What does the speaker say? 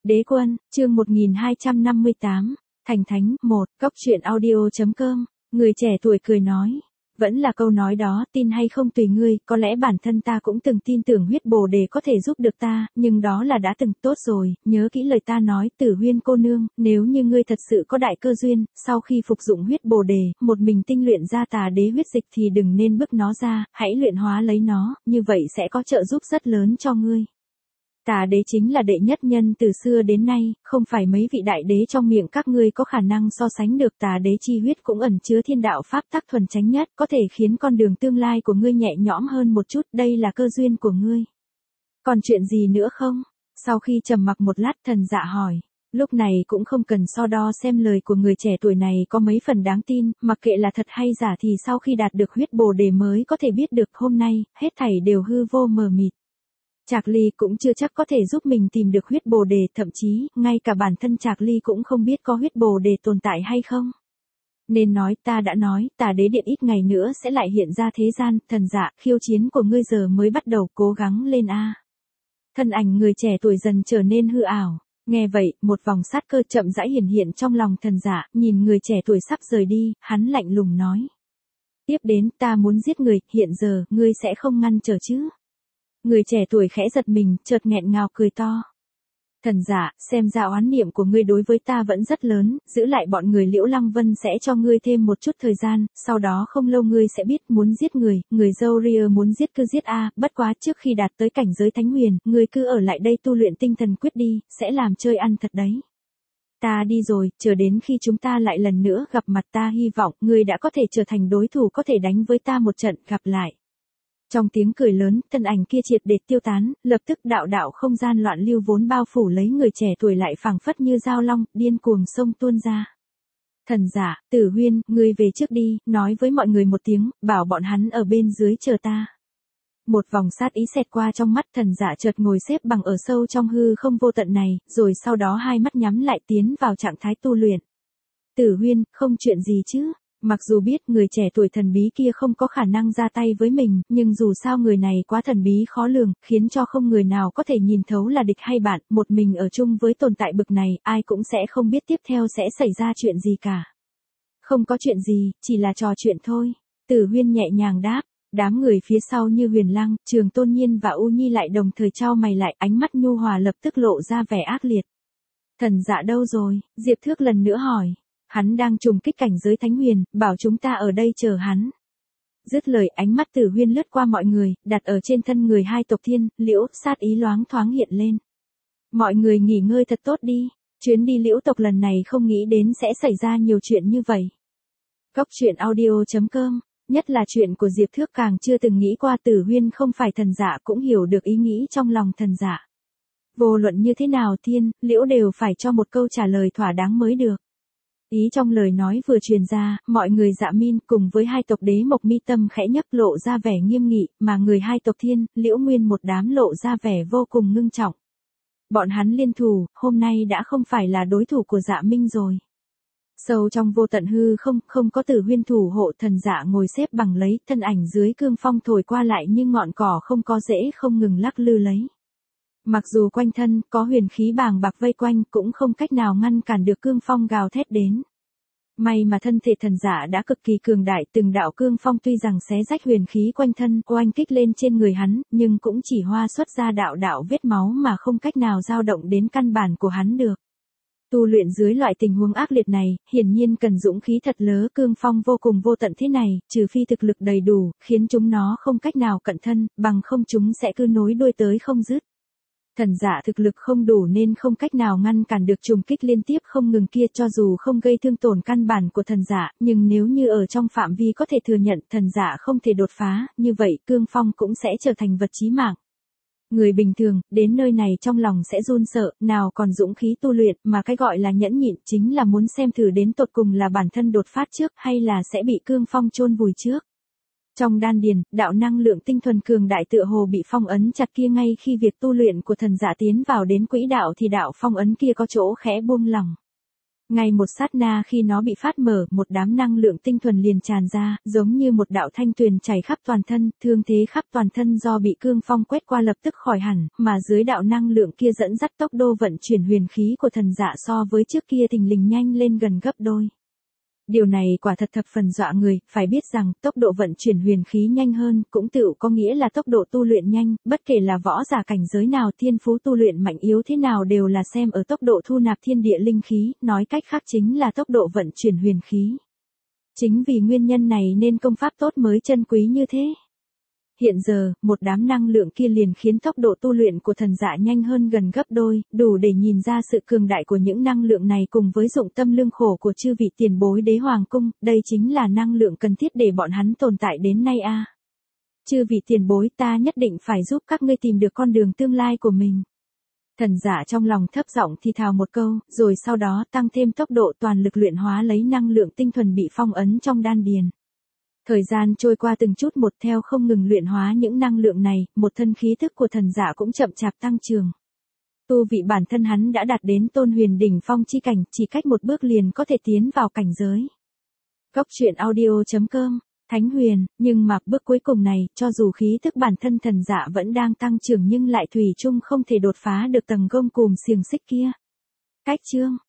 Đế quân, chương 1258, Thành Thánh, 1, Cóc truyện audio.com, người trẻ tuổi cười nói. Vẫn là câu nói đó, tin hay không tùy ngươi, có lẽ bản thân ta cũng từng tin tưởng huyết bồ đề có thể giúp được ta, nhưng đó là đã từng, tốt rồi, nhớ kỹ lời ta nói, Tử Huyên cô nương, nếu như ngươi thật sự có đại cơ duyên, sau khi phục dụng huyết bồ đề, một mình tinh luyện ra tà đế huyết dịch thì đừng nên bức nó ra, hãy luyện hóa lấy nó, như vậy sẽ có trợ giúp rất lớn cho ngươi. Tà đế chính là đệ nhất nhân từ xưa đến nay, không phải mấy vị đại đế trong miệng các ngươi có khả năng so sánh được. Tà đế chi huyết cũng ẩn chứa thiên đạo pháp tắc thuần chánh nhất, có thể khiến con đường tương lai của ngươi nhẹ nhõm hơn một chút, đây là cơ duyên của ngươi. Còn chuyện gì nữa không? Sau khi trầm mặc một lát, thần dạ hỏi. Lúc này cũng không cần so đo xem lời của người trẻ tuổi này có mấy phần đáng tin, mặc kệ là thật hay giả thì sau khi đạt được huyết bồ đề mới có thể biết được, hôm nay, hết thảy đều hư vô mờ mịt. Trạc Ly cũng chưa chắc có thể giúp mình tìm được huyết bồ đề, thậm chí, ngay cả bản thân Trạc Ly cũng không biết có huyết bồ đề tồn tại hay không. Nên nói, ta đã nói, tà đế điện ít ngày nữa sẽ lại hiện ra thế gian, thần dạ, khiêu chiến của ngươi giờ mới bắt đầu, cố gắng lên a. Thân ảnh người trẻ tuổi dần trở nên hư ảo. Nghe vậy, một vòng sát cơ chậm rãi hiển hiện trong lòng thần dạ, nhìn người trẻ tuổi sắp rời đi, hắn lạnh lùng nói. Tiếp đến, ta muốn giết người, hiện giờ, ngươi sẽ không ngăn trở chứ? Người trẻ tuổi khẽ giật mình, chợt nghẹn ngào cười to. Thần dạ, xem ra oán niệm của ngươi đối với ta vẫn rất lớn, giữ lại bọn người Liễu Lăng Vân sẽ cho ngươi thêm một chút thời gian, sau đó không lâu ngươi sẽ biết muốn giết người dâu ria muốn giết cứ giết a, bất quá trước khi đạt tới cảnh giới thánh huyền, ngươi cứ ở lại đây tu luyện tinh thần quyết đi, sẽ làm chơi ăn thật đấy. Ta đi rồi, chờ đến khi chúng ta lại lần nữa gặp mặt, ta hy vọng ngươi đã có thể trở thành đối thủ có thể đánh với ta một trận, gặp lại. Trong tiếng cười lớn, thân ảnh kia triệt để tiêu tán, lập tức đạo không gian loạn lưu vốn bao phủ lấy người trẻ tuổi lại phảng phất như dao long, điên cuồng xông tuôn ra. Thần dạ, Tử Huyên, ngươi về trước đi, nói với mọi người một tiếng, bảo bọn hắn ở bên dưới chờ ta. Một vòng sát ý xẹt qua trong mắt, thần dạ chợt ngồi xếp bằng ở sâu trong hư không vô tận này, rồi sau đó hai mắt nhắm lại tiến vào trạng thái tu luyện. Tử Huyên, không chuyện gì chứ? Mặc dù biết người trẻ tuổi thần bí kia không có khả năng ra tay với mình, nhưng dù sao người này quá thần bí khó lường, khiến cho không người nào có thể nhìn thấu là địch hay bạn, một mình ở chung với tồn tại bực này, ai cũng sẽ không biết tiếp theo sẽ xảy ra chuyện gì cả. Không có chuyện gì, chỉ là trò chuyện thôi. Tử Huyên nhẹ nhàng đáp. Đám người phía sau như Huyền Lăng, Trường Tôn Nhiên và U Nhi lại đồng thời chau mày lại, ánh mắt nhu hòa lập tức lộ ra vẻ ác liệt. Thần dạ đâu rồi? Diệp Thước lần nữa hỏi. Hắn đang trùng kích cảnh giới thánh huyền, bảo chúng ta ở đây chờ hắn. Dứt lời, ánh mắt Tử Huyên lướt qua mọi người, đặt ở trên thân người hai tộc Thiên, Liễu, sát ý loáng thoáng hiện lên. Mọi người nghỉ ngơi thật tốt đi, chuyến đi Liễu tộc lần này không nghĩ đến sẽ xảy ra nhiều chuyện như vậy. Cóc truyện audio.com, nhất là chuyện của Diệp Thước càng chưa từng nghĩ qua. Tử Huyên không phải thần dạ cũng hiểu được ý nghĩ trong lòng thần dạ. Vô luận như thế nào Thiên, Liễu đều phải cho một câu trả lời thỏa đáng mới được. Ý trong lời nói vừa truyền ra, mọi người Dạ Min cùng với hai tộc đế Mộc mi tâm khẽ nhấc lộ ra vẻ nghiêm nghị, mà người hai tộc Thiên, Liễu Nguyên một đám lộ ra vẻ vô cùng ngưng trọng. Bọn hắn liên thủ, hôm nay đã không phải là đối thủ của Dạ Minh rồi. Sâu trong vô tận hư không có Tử Huyên thủ hộ, thần dạ ngồi xếp bằng lấy, thân ảnh dưới cương phong thổi qua lại nhưng ngọn cỏ không có rễ không ngừng lắc lư lấy. Mặc dù quanh thân có huyền khí bàng bạc vây quanh cũng không cách nào ngăn cản được cương phong gào thét đến. May mà thân thể thần giả đã cực kỳ cường đại, từng đạo cương phong tuy rằng xé rách huyền khí quanh thân, oanh kích lên trên người hắn, nhưng cũng chỉ hoa xuất ra đạo vết máu mà không cách nào dao động đến căn bản của hắn được. Tu luyện dưới loại tình huống ác liệt này, hiển nhiên cần dũng khí thật lớn, cương phong vô cùng vô tận thế này, trừ phi thực lực đầy đủ, khiến chúng nó không cách nào cận thân, bằng không chúng sẽ cứ nối đuôi tới không dứt. Thần dạ thực lực không đủ nên không cách nào ngăn cản được trùng kích liên tiếp không ngừng kia, cho dù không gây thương tổn căn bản của thần dạ, nhưng nếu như ở trong phạm vi có thể thừa nhận thần dạ không thể đột phá, như vậy cương phong cũng sẽ trở thành vật chí mạng. Người bình thường, đến nơi này trong lòng sẽ run sợ, nào còn dũng khí tu luyện, mà cái gọi là nhẫn nhịn chính là muốn xem thử đến tột cùng là bản thân đột phát trước hay là sẽ bị cương phong chôn vùi trước. Trong đan điền, đạo năng lượng tinh thuần cường đại tựa hồ bị phong ấn chặt kia, ngay khi việc tu luyện của thần dạ tiến vào đến quỹ đạo thì đạo phong ấn kia có chỗ khẽ buông lỏng. Ngay một sát na khi nó bị phát mở, một đám năng lượng tinh thuần liền tràn ra, giống như một đạo thanh tuyền chảy khắp toàn thân, thương thế khắp toàn thân do bị cương phong quét qua lập tức khỏi hẳn, mà dưới đạo năng lượng kia dẫn dắt tốc độ vận chuyển huyền khí của thần dạ so với trước kia thình lình nhanh lên gần gấp đôi. Điều này quả thật thập phần dọa người, phải biết rằng tốc độ vận chuyển huyền khí nhanh hơn cũng tựu có nghĩa là tốc độ tu luyện nhanh, bất kể là võ giả cảnh giới nào, thiên phú tu luyện mạnh yếu thế nào đều là xem ở tốc độ thu nạp thiên địa linh khí, nói cách khác chính là tốc độ vận chuyển huyền khí. Chính vì nguyên nhân này nên công pháp tốt mới chân quý như thế. Hiện giờ, một đám năng lượng kia liền khiến tốc độ tu luyện của thần dạ nhanh hơn gần gấp đôi, đủ để nhìn ra sự cường đại của những năng lượng này cùng với dụng tâm lương khổ của chư vị tiền bối đế hoàng cung, đây chính là năng lượng cần thiết để bọn hắn tồn tại đến nay a. Chư vị tiền bối, ta nhất định phải giúp các ngươi tìm được con đường tương lai của mình. Thần giả trong lòng thấp giọng thì thào một câu, rồi sau đó tăng thêm tốc độ toàn lực luyện hóa lấy năng lượng tinh thuần bị phong ấn trong đan điền. Thời gian trôi qua từng chút một theo không ngừng luyện hóa những năng lượng này, một thân khí thức của thần giả cũng chậm chạp tăng trưởng. Tu vị bản thân hắn đã đạt đến tôn huyền đỉnh phong chi cảnh, chỉ cách một bước liền có thể tiến vào cảnh giới. Góc truyện audio.com, Thánh Huyền, nhưng mà bước cuối cùng này, cho dù khí thức bản thân thần giả vẫn đang tăng trưởng nhưng lại thủy chung không thể đột phá được tầng gông cùm xiềng xích kia. Cách chương